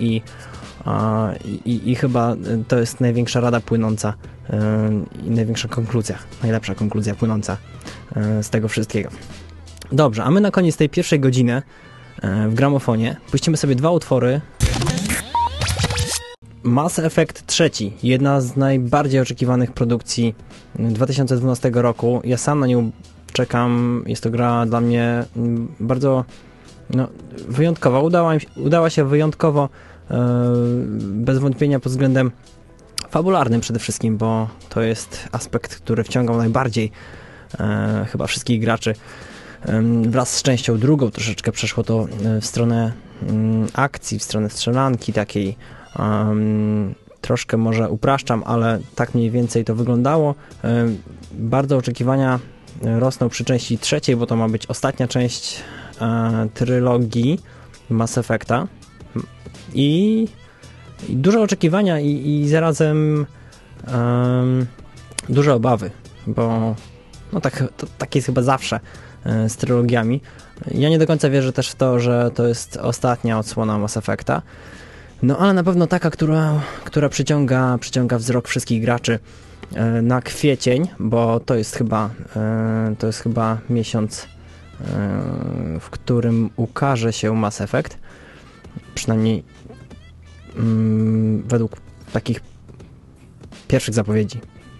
i chyba to jest największa rada płynąca i najlepsza konkluzja płynąca z tego wszystkiego. Dobrze, a my na koniec tej pierwszej godziny w gramofonie. Puścimy sobie 2 utwory. Mass Effect 3, jedna z najbardziej oczekiwanych produkcji 2012 roku. Ja sam na nią czekam. Jest to gra dla mnie bardzo wyjątkowa. Udała się wyjątkowo, bez wątpienia pod względem fabularnym przede wszystkim, bo to jest aspekt, który wciągał najbardziej chyba wszystkich graczy. Wraz z częścią drugą troszeczkę przeszło to w stronę akcji, w stronę strzelanki takiej. Troszkę może upraszczam, ale tak mniej więcej to wyglądało. Bardzo oczekiwania rosną przy części 3, bo to ma być ostatnia część trylogii Mass Effecta. I duże oczekiwania i zarazem duże obawy, bo tak jest chyba zawsze z trylogiami. Ja nie do końca wierzę też w to, że to jest ostatnia odsłona Mass Effecta. No ale na pewno taka, która przyciąga wzrok wszystkich graczy na kwiecień, bo to jest chyba miesiąc, w którym ukaże się Mass Effect. Przynajmniej według takich pierwszych zapowiedzi.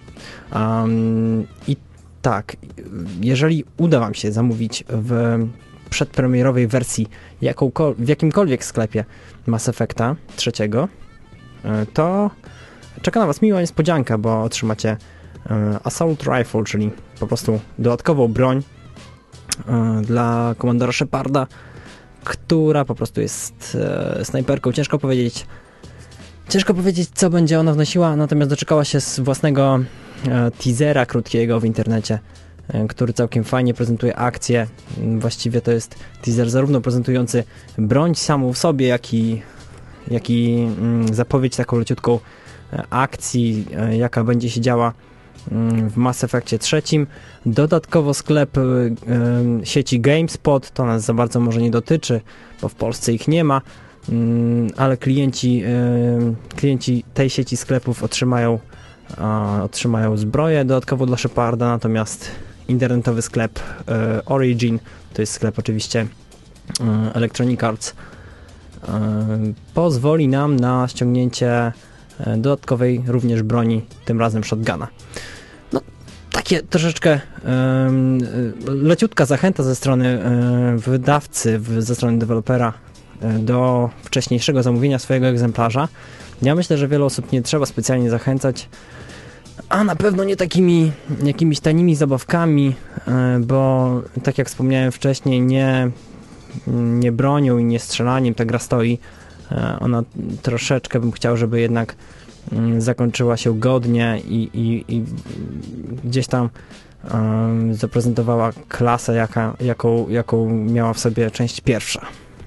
I tak, jeżeli uda wam się zamówić w przedpremierowej wersji w jakimkolwiek sklepie Mass Effecta 3, to czeka na was miła niespodzianka, bo otrzymacie Assault Rifle, czyli po prostu dodatkową broń dla komandora Sheparda, która po prostu jest snajperką. Ciężko powiedzieć, co będzie ona wnosiła, natomiast doczekała się z własnego teasera krótkiego w internecie, który całkiem fajnie prezentuje akcję. Właściwie to jest teaser zarówno prezentujący broń samą w sobie, jak i zapowiedź taką leciutką akcji, jaka będzie się działa w Mass Effectie 3. Dodatkowo sklep sieci GameSpot, to nas za bardzo może nie dotyczy, bo w Polsce ich nie ma, ale klienci tej sieci sklepów otrzymają zbroję dodatkowo dla Sheparda, natomiast internetowy sklep Origin, to jest sklep oczywiście Electronic Arts, pozwoli nam na ściągnięcie dodatkowej również broni, tym razem shotguna. No, takie troszeczkę leciutka zachęta ze strony wydawcy, ze strony dewelopera do wcześniejszego zamówienia swojego egzemplarza. Ja myślę, że wiele osób nie trzeba specjalnie zachęcać, a na pewno nie takimi jakimiś tanimi zabawkami, bo tak jak wspomniałem wcześniej, nie bronią i nie strzelaniem ta gra stoi. Ona troszeczkę bym chciał, żeby jednak zakończyła się godnie i gdzieś tam zaprezentowała klasę, jaką miała w sobie część pierwsza.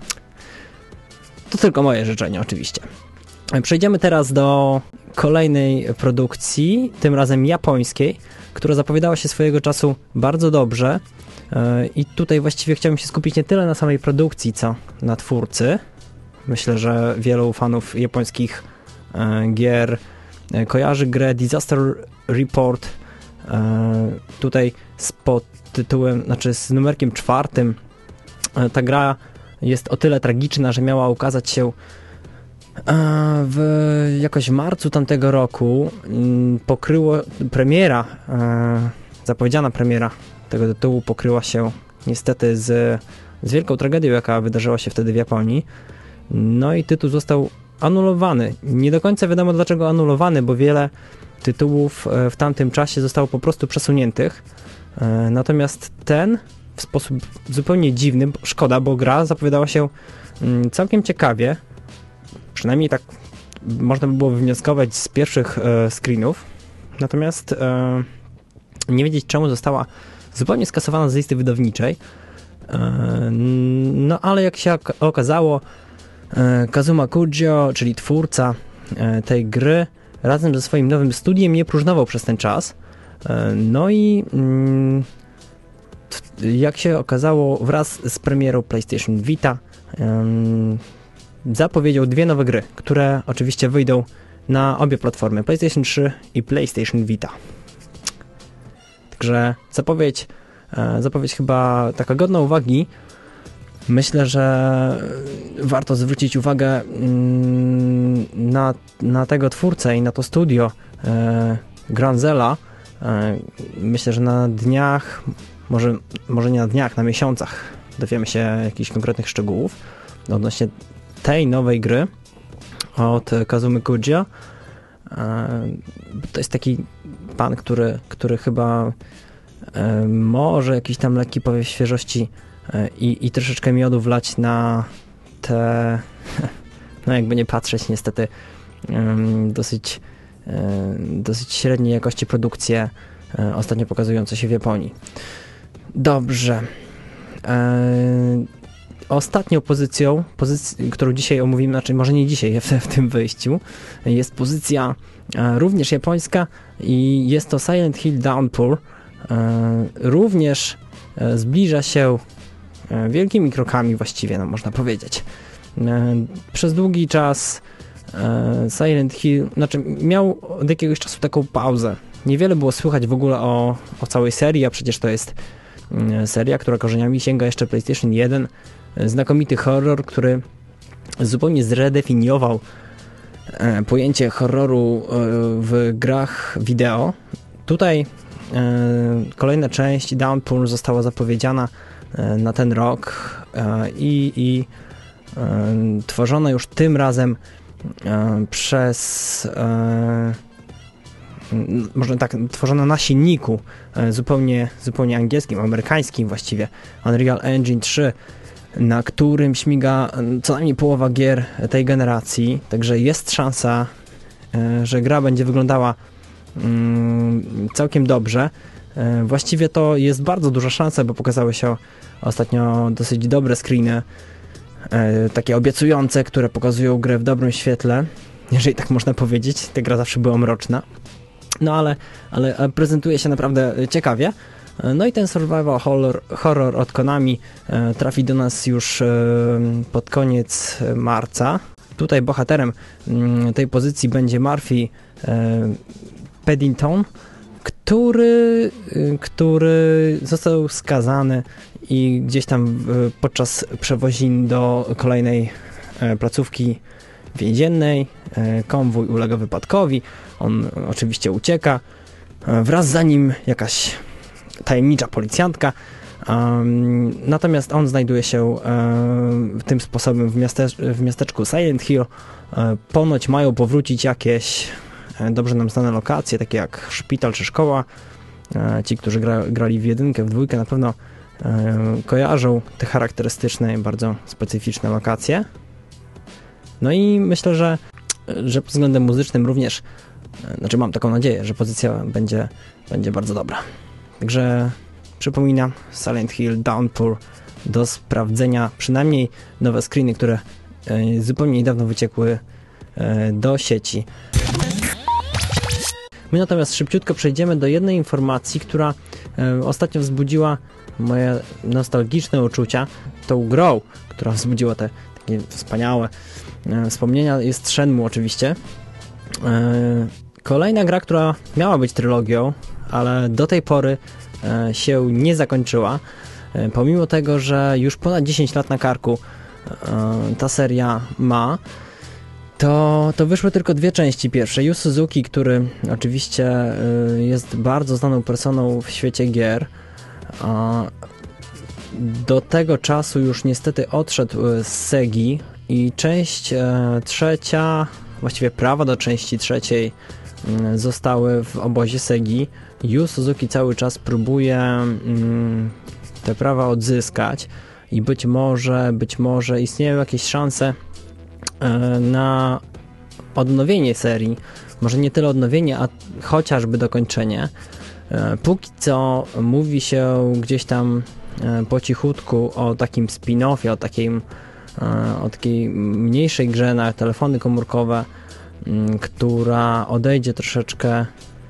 To tylko moje życzenie oczywiście. Przejdziemy teraz do kolejnej produkcji, tym razem japońskiej, która zapowiadała się swojego czasu bardzo dobrze i tutaj właściwie chciałbym się skupić nie tyle na samej produkcji, co na twórcy. Myślę, że wielu fanów japońskich gier kojarzy grę Disaster Report. Tutaj z podtytułem, z numerkiem 4. Ta gra jest o tyle tragiczna, że miała ukazać się jakoś w marcu tamtego roku. Zapowiedziana premiera tego tytułu pokryła się niestety z wielką tragedią, jaka wydarzyła się wtedy w Japonii. No i tytuł został anulowany. Nie do końca wiadomo dlaczego anulowany, bo wiele tytułów w tamtym czasie zostało po prostu przesuniętych. Natomiast ten w sposób zupełnie dziwny, szkoda, bo gra zapowiadała się całkiem ciekawie. Przynajmniej tak można by było wywnioskować z pierwszych screenów. Natomiast nie wiedzieć czemu została zupełnie skasowana z listy wydawniczej. No ale jak się okazało, Kazuma Kujio, czyli twórca tej gry, razem ze swoim nowym studiem nie próżnował przez ten czas. No i jak się okazało, wraz z premierą PlayStation Vita zapowiedział 2 nowe gry, które oczywiście wyjdą na obie platformy, PlayStation 3 i PlayStation Vita. Także zapowiedź chyba taka godna uwagi. Myślę, że warto zwrócić uwagę na tego twórcę i na to studio Granzella. Myślę, że na dniach, może nie na dniach, na miesiącach dowiemy się jakichś konkretnych szczegółów odnośnie tej nowej gry od Kazumi Kujia. To jest taki pan, który chyba może jakiś tam lekki powiew świeżości i troszeczkę miodu wlać na te, no jakby nie patrzeć, niestety dosyć średniej jakości produkcje ostatnio pokazujące się w Japonii. Dobrze. Ostatnią pozycją, którą dzisiaj omówimy, znaczy może nie dzisiaj w tym wyjściu, jest pozycja również japońska i jest to Silent Hill Downpour. Również zbliża się wielkimi krokami właściwie, no można powiedzieć. Przez długi czas Silent Hill, znaczy miał od jakiegoś czasu taką pauzę. Niewiele było słychać w ogóle o całej serii, a przecież to jest seria, która korzeniami sięga jeszcze PlayStation 1. Znakomity horror, który zupełnie zredefiniował pojęcie horroru w grach wideo. Tutaj kolejna część Downpour została zapowiedziana na ten rok i tworzona już tym razem przez można tak, tworzona na silniku zupełnie angielskim, amerykańskim właściwie, Unreal Engine 3, na którym śmiga co najmniej połowa gier tej generacji, także jest szansa, że gra będzie wyglądała całkiem dobrze. Właściwie to jest bardzo duża szansa, bo pokazały się ostatnio dosyć dobre screeny, takie obiecujące, które pokazują grę w dobrym świetle, jeżeli tak można powiedzieć. Ta gra zawsze była mroczna. No ale prezentuje się naprawdę ciekawie. No i ten survival horror od Konami trafi do nas już pod koniec marca. Tutaj bohaterem tej pozycji będzie Murphy Paddington, który został skazany i gdzieś tam podczas przewozin do kolejnej placówki więziennej konwój ulega wypadkowi. On oczywiście ucieka. Wraz za nim jakaś tajemnicza policjantka. Natomiast on znajduje się tym sposobem w miasteczku Silent Hill. Ponoć mają powrócić jakieś dobrze nam znane lokacje, takie jak szpital czy szkoła. Ci, którzy grali w jedynkę, w dwójkę, na pewno kojarzą te charakterystyczne, bardzo specyficzne lokacje. No i myślę, że pod względem muzycznym również, znaczy mam taką nadzieję, że pozycja będzie bardzo dobra. Także przypominam, Silent Hill Downpour do sprawdzenia, przynajmniej nowe screeny, które zupełnie niedawno wyciekły do sieci. My natomiast szybciutko przejdziemy do jednej informacji, która ostatnio wzbudziła moje nostalgiczne uczucia. Tą grą, która wzbudziła te takie wspaniałe wspomnienia, jest Shenmue oczywiście. Kolejna gra, która miała być trylogią, ale do tej pory się nie zakończyła. Pomimo tego, że już ponad 10 lat na karku ta seria ma, to wyszły tylko dwie części pierwsze. Yu Suzuki, który oczywiście jest bardzo znaną personą w świecie gier, do tego czasu już niestety odszedł z Segi i część trzecia, właściwie prawa do części trzeciej zostały w obozie Segi. Yu Suzuki cały czas próbuje te prawa odzyskać i być może istnieją jakieś szanse na odnowienie serii. Może nie tyle odnowienie, a chociażby dokończenie. Póki co mówi się gdzieś tam po cichutku o takim spin-offie, o takiej mniejszej grze na telefony komórkowe, która odejdzie troszeczkę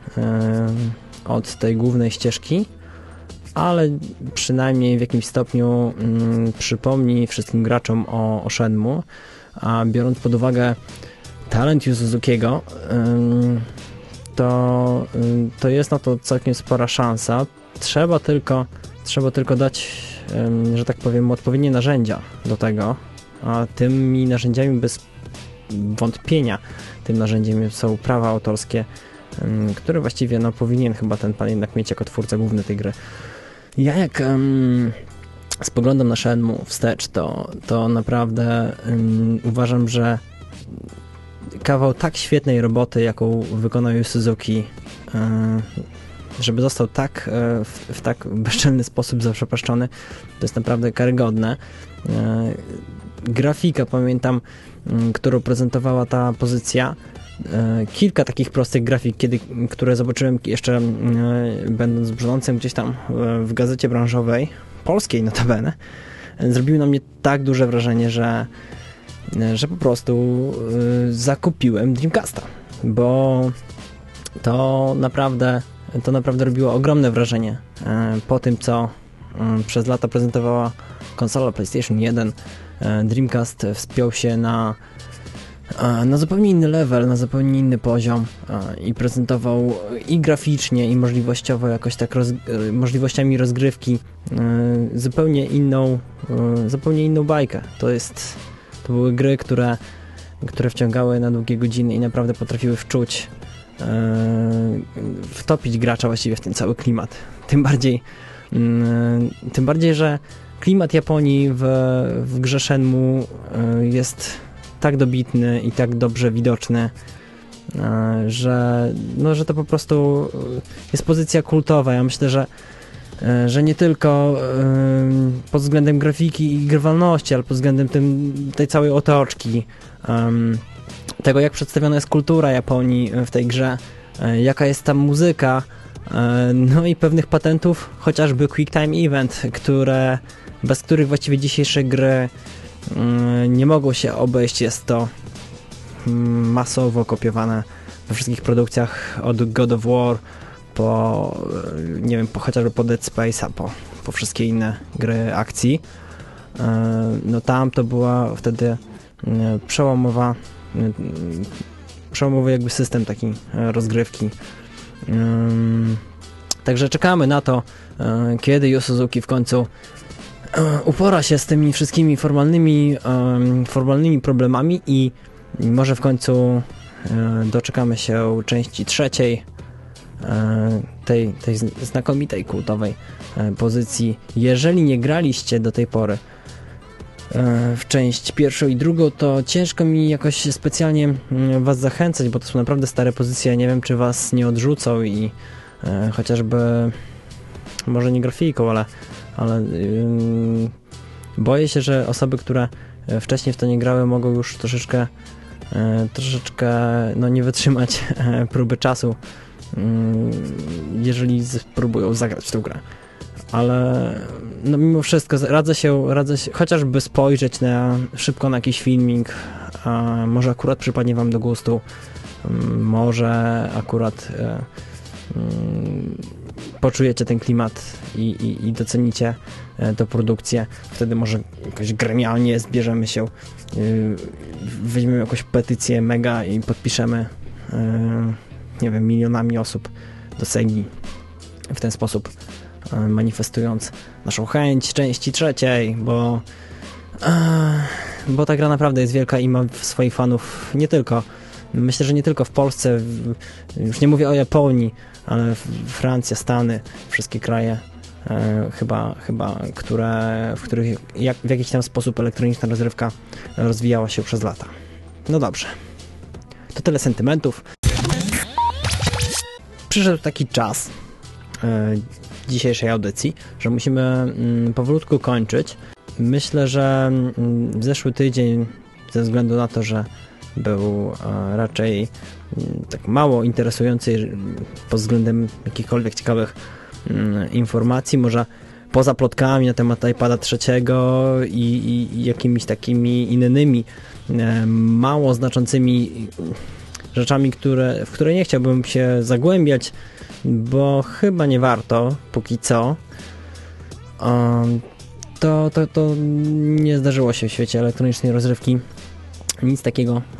od tej głównej ścieżki, ale przynajmniej w jakimś stopniu przypomni wszystkim graczom o Shenmue, a biorąc pod uwagę talent Yu Suzukiego, to jest na to całkiem spora szansa. Trzeba tylko dać że tak powiem, odpowiednie narzędzia do tego, a tymi narzędziami bez wątpienia, tym narzędziem są prawa autorskie, które właściwie no, powinien chyba ten pan jednak mieć jako twórca główny tej gry. Ja jak spoglądam na Shenmue wstecz, to naprawdę uważam, że kawał tak świetnej roboty, jaką wykonał Yu Suzuki, żeby został tak w tak bezczelny sposób zaprzepaszczony, to jest naprawdę karygodne. Grafika, pamiętam, którą prezentowała ta pozycja, kilka takich prostych grafik, które zobaczyłem jeszcze będąc brzdącym gdzieś tam w gazecie branżowej, polskiej notabene, zrobiły na mnie tak duże wrażenie, że po prostu zakupiłem Dreamcasta, bo to naprawdę robiło ogromne wrażenie po tym, co przez lata prezentowała konsola PlayStation 1. Dreamcast wspiął się na zupełnie inny level, na zupełnie inny poziom i prezentował i graficznie, i możliwościowo jakoś tak możliwościami rozgrywki zupełnie inną bajkę. To były gry, które wciągały na długie godziny i naprawdę potrafiły wtopić gracza właściwie w ten cały klimat. Tym bardziej, że klimat Japonii w grze Shenmue jest tak dobitny i tak dobrze widoczny, że to po prostu jest pozycja kultowa. Ja myślę, że nie tylko pod względem grafiki i grywalności, ale pod względem tej całej otoczki, tego jak przedstawiona jest kultura Japonii w tej grze, jaka jest tam muzyka, no i pewnych patentów, chociażby Quick Time Event, bez których właściwie dzisiejsze gry nie mogą się obejść. Jest to masowo kopiowane we wszystkich produkcjach, od God of War chociażby po Dead Space'a, po wszystkie inne gry akcji. No tam to była wtedy przełomowy jakby system taki rozgrywki. Także czekamy na to, kiedy Yu Suzuki w końcu upora się z tymi wszystkimi formalnymi problemami i może w końcu doczekamy się części trzeciej tej znakomitej, kultowej pozycji. Jeżeli nie graliście do tej pory w część pierwszą i drugą, to ciężko mi jakoś specjalnie was zachęcać, bo to są naprawdę stare pozycje. Nie wiem, czy was nie odrzucą i chociażby może nie grafiką, ale boję się, że osoby, które wcześniej w to nie grały, mogą już troszeczkę nie wytrzymać próby czasu, jeżeli spróbują zagrać w tę grę. Ale no mimo wszystko radzę się chociażby spojrzeć szybko na jakiś filmik, może akurat przypadnie wam do gustu, może akurat poczujecie ten klimat i docenicie tę produkcję. Wtedy może jakoś gremialnie zbierzemy się, weźmiemy jakąś petycję mega i podpiszemy milionami osób do Segi, w ten sposób manifestując naszą chęć części trzeciej, bo ta gra naprawdę jest wielka i ma swoich fanów myślę, że nie tylko w Polsce, już nie mówię o Japonii, ale Francja, Stany, wszystkie kraje w których w jakiś tam sposób elektroniczna rozrywka rozwijała się przez lata. No dobrze, to tyle sentymentów. Przyszedł taki czas dzisiejszej audycji, że musimy powolutku kończyć. Myślę, że w zeszły tydzień, ze względu na to, że był raczej tak mało interesujący pod względem jakichkolwiek ciekawych informacji, może poza plotkami na temat iPada trzeciego i jakimiś takimi innymi mało znaczącymi rzeczami, w które nie chciałbym się zagłębiać, bo chyba nie warto, póki co. To nie zdarzyło się w świecie elektronicznej rozrywki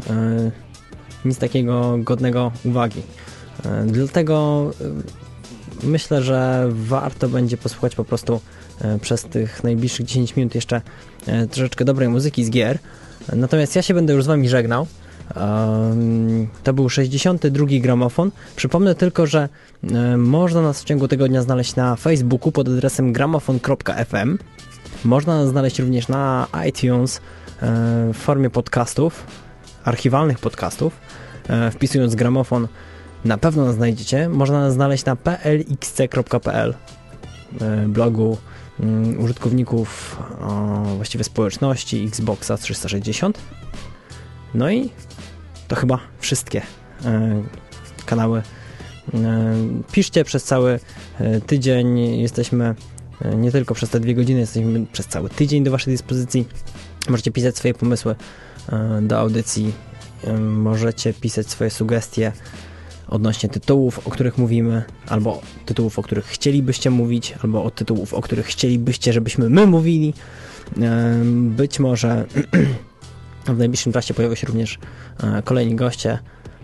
nic takiego godnego uwagi. Dlatego myślę, że warto będzie posłuchać po prostu przez tych najbliższych 10 minut jeszcze troszeczkę dobrej muzyki z gier. Natomiast ja się będę już z wami żegnał. To był 62. gramofon. Przypomnę tylko, że można nas w ciągu tygodnia znaleźć na Facebooku pod adresem gramofon.fm. Można nas znaleźć również na iTunes w formie podcastów, archiwalnych podcastów. Wpisując gramofon na pewno nas znajdziecie. Można nas znaleźć na plxc.pl, blogu użytkowników, właściwie społeczności Xboxa 360. No i to chyba wszystkie kanały. Piszcie przez cały tydzień. Jesteśmy nie tylko przez te 2 godziny, jesteśmy przez cały tydzień do waszej dyspozycji. Możecie pisać swoje pomysły do audycji. Możecie pisać swoje sugestie odnośnie tytułów, o których mówimy, albo tytułów, o których chcielibyście mówić, albo od tytułów, o których chcielibyście, żebyśmy my mówili. Być może w najbliższym czasie pojawią się również kolejni goście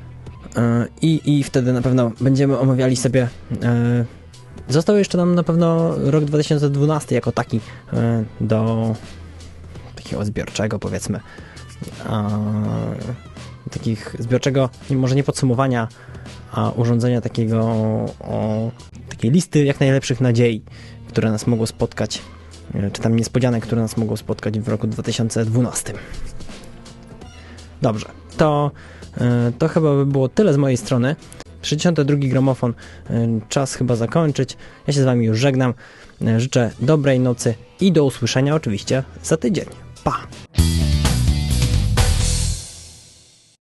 i wtedy na pewno będziemy omawiali sobie. Został jeszcze nam na pewno rok 2012 jako taki do takiego zbiorczego, powiedzmy, takich zbiorczego, może nie podsumowania, a urządzenia takiej listy jak najlepszych nadziei, które nas mogą spotkać, czy tam niespodzianek, które nas mogą spotkać w roku 2012. Dobrze, to chyba by było tyle z mojej strony. 62. gramofon, czas chyba zakończyć. Ja się z wami już żegnam. Życzę dobrej nocy i do usłyszenia oczywiście za tydzień. Pa!